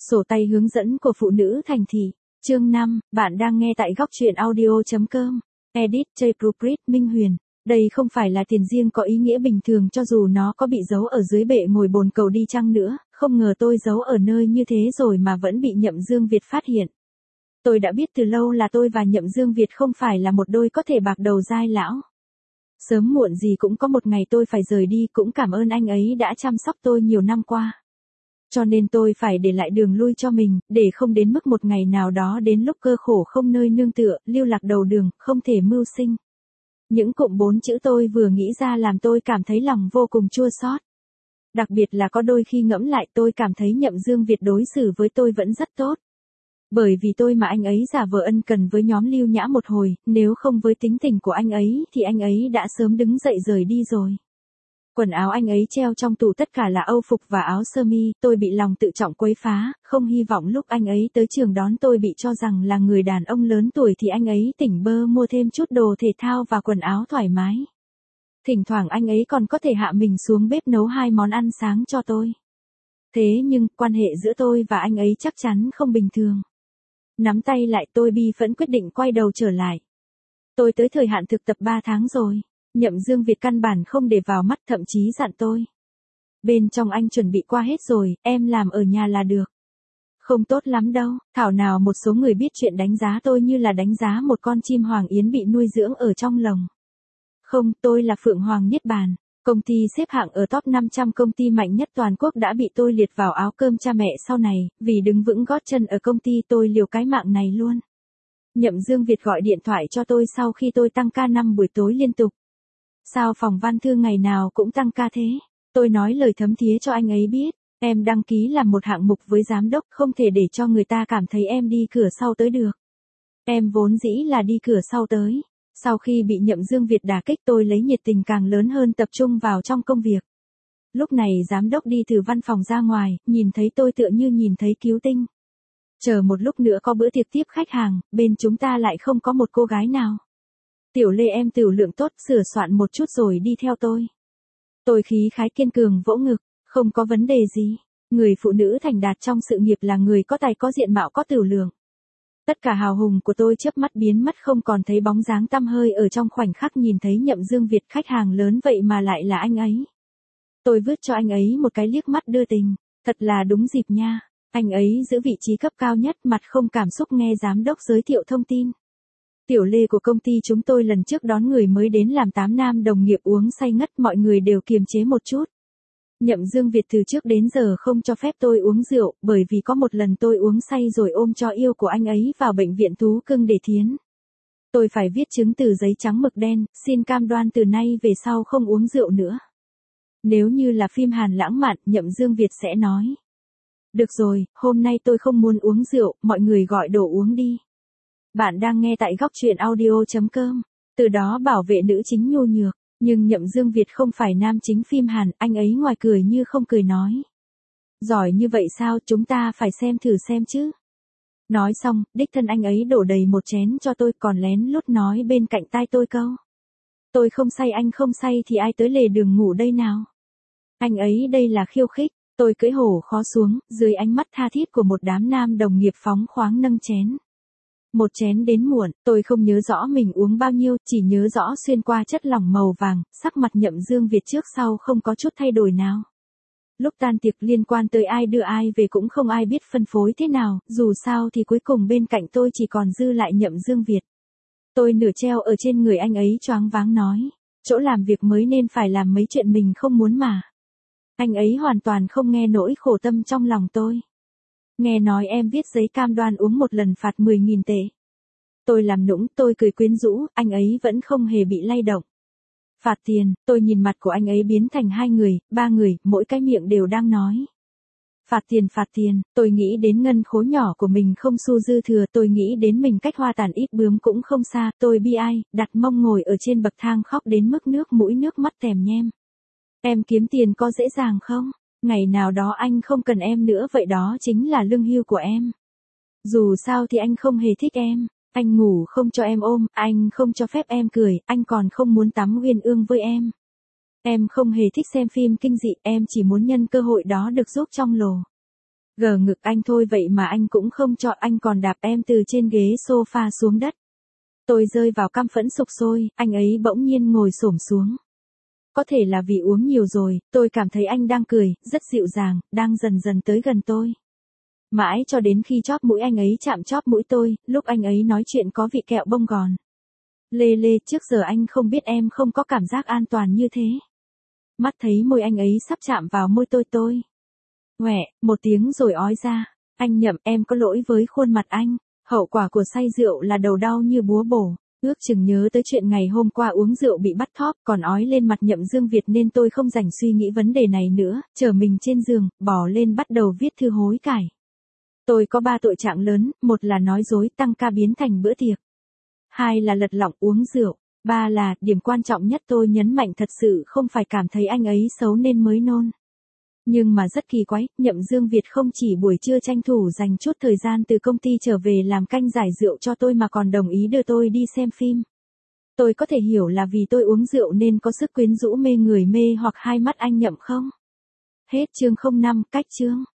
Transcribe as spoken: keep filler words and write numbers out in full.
Sổ tay hướng dẫn của phụ nữ thành thị. Chương năm, bạn đang nghe tại góc truyện audio.com. Edit, J. Proofread, Minh Huyền. Đây không phải là tiền riêng có ý nghĩa bình thường cho dù nó có bị giấu ở dưới bệ ngồi bồn cầu đi chăng nữa, không ngờ tôi giấu ở nơi như thế rồi mà vẫn bị Nhậm Dương Việt phát hiện. Tôi đã biết từ lâu là tôi và Nhậm Dương Việt không phải là một đôi có thể bạc đầu dai lão. Sớm muộn gì cũng có một ngày tôi phải rời đi, cũng cảm ơn anh ấy đã chăm sóc tôi nhiều năm qua. Cho nên tôi phải để lại đường lui cho mình, để không đến mức một ngày nào đó đến lúc cơ khổ không nơi nương tựa, lưu lạc đầu đường, không thể mưu sinh. Những cụm bốn chữ tôi vừa nghĩ ra làm tôi cảm thấy lòng vô cùng chua xót. Đặc biệt là có đôi khi ngẫm lại tôi cảm thấy Nhậm Dương Việt đối xử với tôi vẫn rất tốt. Bởi vì tôi mà anh ấy giả vờ ân cần với nhóm Lưu Nhã một hồi, nếu không với tính tình của anh ấy thì anh ấy đã sớm đứng dậy rời đi rồi. Quần áo anh ấy treo trong tủ tất cả là âu phục và áo sơ mi, tôi bị lòng tự trọng quấy phá, không hy vọng lúc anh ấy tới trường đón tôi bị cho rằng là người đàn ông lớn tuổi thì anh ấy tỉnh bơ mua thêm chút đồ thể thao và quần áo thoải mái. Thỉnh thoảng anh ấy còn có thể hạ mình xuống bếp nấu hai món ăn sáng cho tôi. Thế nhưng, quan hệ giữa tôi và anh ấy chắc chắn không bình thường. Nắm tay lại tôi bi phẫn quyết định quay đầu trở lại. Tôi tới thời hạn thực tập ba tháng rồi. Nhậm Dương Việt căn bản không để vào mắt, thậm chí dặn tôi. Bên trong anh chuẩn bị qua hết rồi, em làm ở nhà là được. Không tốt lắm đâu, thảo nào một số người biết chuyện đánh giá tôi như là đánh giá một con chim hoàng yến bị nuôi dưỡng ở trong lồng. Không, tôi là Phượng Hoàng Niết Bàn. Công ty xếp hạng ở top năm trăm công ty mạnh nhất toàn quốc đã bị tôi liệt vào áo cơm cha mẹ sau này, vì đứng vững gót chân ở công ty tôi liều cái mạng này luôn. Nhậm Dương Việt gọi điện thoại cho tôi sau khi tôi tăng ca năm buổi tối liên tục. Sao phòng văn thư ngày nào cũng tăng ca thế? Tôi nói lời thấm thía cho anh ấy biết, em đăng ký làm một hạng mục với giám đốc, không thể để cho người ta cảm thấy em đi cửa sau tới được. Em vốn dĩ là đi cửa sau tới. Sau khi bị Nhậm Dương Việt đả kích tôi lấy nhiệt tình càng lớn hơn tập trung vào trong công việc. Lúc này giám đốc đi từ văn phòng ra ngoài, nhìn thấy tôi tựa như nhìn thấy cứu tinh. Chờ một lúc nữa có bữa tiệc tiếp khách hàng, bên chúng ta lại không có một cô gái nào. Tiểu Lê em tiểu lượng tốt, sửa soạn một chút rồi đi theo tôi. Tôi khí khái kiên cường vỗ ngực, không có vấn đề gì. Người phụ nữ thành đạt trong sự nghiệp là người có tài có diện mạo có tiểu lượng. Tất cả hào hùng của tôi chớp mắt biến mất không còn thấy bóng dáng tăm hơi ở trong khoảnh khắc nhìn thấy Nhậm Dương Việt, khách hàng lớn vậy mà lại là anh ấy. Tôi vứt cho anh ấy một cái liếc mắt đưa tình, thật là đúng dịp nha. Anh ấy giữ vị trí cấp cao nhất, mặt không cảm xúc nghe giám đốc giới thiệu thông tin. Tiểu Lê của công ty chúng tôi lần trước đón người mới đến làm tám nam đồng nghiệp uống say ngất, mọi người đều kiềm chế một chút. Nhậm Dương Việt từ trước đến giờ không cho phép tôi uống rượu, bởi vì có một lần tôi uống say rồi ôm cho yêu của anh ấy vào bệnh viện thú cưng để thiến. Tôi phải viết chứng từ giấy trắng mực đen, xin cam đoan từ nay về sau không uống rượu nữa. Nếu như là phim Hàn lãng mạn, Nhậm Dương Việt sẽ nói. Được rồi, hôm nay tôi không muốn uống rượu, mọi người gọi đồ uống đi. Bạn đang nghe tại góc truyện audio.com. Từ đó bảo vệ nữ chính nhu nhược. Nhưng Nhậm Dương Việt không phải nam chính phim Hàn, anh ấy ngoài cười như không cười nói. Giỏi như vậy sao, chúng ta phải xem thử xem chứ. Nói xong, đích thân anh ấy đổ đầy một chén cho tôi, còn lén lút nói bên cạnh tai tôi câu. Tôi không say, anh không say thì ai tới lề đường ngủ đây nào. Anh ấy đây là khiêu khích, tôi cưỡi hổ khó xuống, dưới ánh mắt tha thiết của một đám nam đồng nghiệp phóng khoáng nâng chén. Một chén đến muộn, tôi không nhớ rõ mình uống bao nhiêu, chỉ nhớ rõ xuyên qua chất lỏng màu vàng, sắc mặt Nhậm Dương Việt trước sau không có chút thay đổi nào. Lúc tan tiệc liên quan tới ai đưa ai về cũng không ai biết phân phối thế nào, dù sao thì cuối cùng bên cạnh tôi chỉ còn dư lại Nhậm Dương Việt. Tôi nửa treo ở trên người anh ấy choáng váng nói, chỗ làm việc mới nên phải làm mấy chuyện mình không muốn mà. Anh ấy hoàn toàn không nghe nỗi khổ tâm trong lòng tôi. Nghe nói em viết giấy cam đoan uống một lần phạt mười nghìn tệ. Tôi làm nũng, tôi cười quyến rũ, anh ấy vẫn không hề bị lay động. Phạt tiền, tôi nhìn mặt của anh ấy biến thành hai người, ba người, mỗi cái miệng đều đang nói. Phạt tiền phạt tiền, tôi nghĩ đến ngân khố nhỏ của mình không xu dư thừa, tôi nghĩ đến mình cách hoa tàn ít bướm cũng không xa, tôi bi ai, đặt mông ngồi ở trên bậc thang khóc đến mức nước mũi nước mắt tèm nhem. Em kiếm tiền có dễ dàng không? Ngày nào đó anh không cần em nữa, vậy đó chính là lương hưu của em. Dù sao thì anh không hề thích em, anh ngủ không cho em ôm, anh không cho phép em cười, anh còn không muốn tắm uyên ương với em. Em không hề thích xem phim kinh dị, em chỉ muốn nhân cơ hội đó được giúp trong lồ. Gờ ngực anh thôi vậy mà anh cũng không chọn, anh còn đạp em từ trên ghế sofa xuống đất. Tôi rơi vào căm phẫn sục sôi, anh ấy bỗng nhiên ngồi xổm xuống. Có thể là vì uống nhiều rồi, tôi cảm thấy anh đang cười, rất dịu dàng, đang dần dần tới gần tôi. Mãi cho đến khi chóp mũi anh ấy chạm chóp mũi tôi, lúc anh ấy nói chuyện có vị kẹo bông gòn. Lê Lê, trước giờ anh không biết em không có cảm giác an toàn như thế. Mắt thấy môi anh ấy sắp chạm vào môi tôi tôi. Ngoẹ, một tiếng rồi ói ra. Anh Nhậm, em có lỗi với khuôn mặt anh. Hậu quả của say rượu là đầu đau như búa bổ. Ước chừng nhớ tới chuyện ngày hôm qua uống rượu bị bắt thóp, còn ói lên mặt Nhậm Dương Việt nên tôi không rảnh suy nghĩ vấn đề này nữa, chở mình trên giường, bỏ lên bắt đầu viết thư hối cải. Tôi có ba tội trạng lớn, một là nói dối tăng ca biến thành bữa tiệc. Hai là lật lọng uống rượu. Ba là, điểm quan trọng nhất tôi nhấn mạnh thật sự không phải cảm thấy anh ấy xấu nên mới nôn. Nhưng mà rất kỳ quái, Nhậm Dương Việt không chỉ buổi trưa tranh thủ dành chút thời gian từ công ty trở về làm canh giải rượu cho tôi mà còn đồng ý đưa tôi đi xem phim. Tôi có thể hiểu là vì tôi uống rượu nên có sức quyến rũ mê người mê hoặc hai mắt anh Nhậm không? Hết chương không năm, cách chương.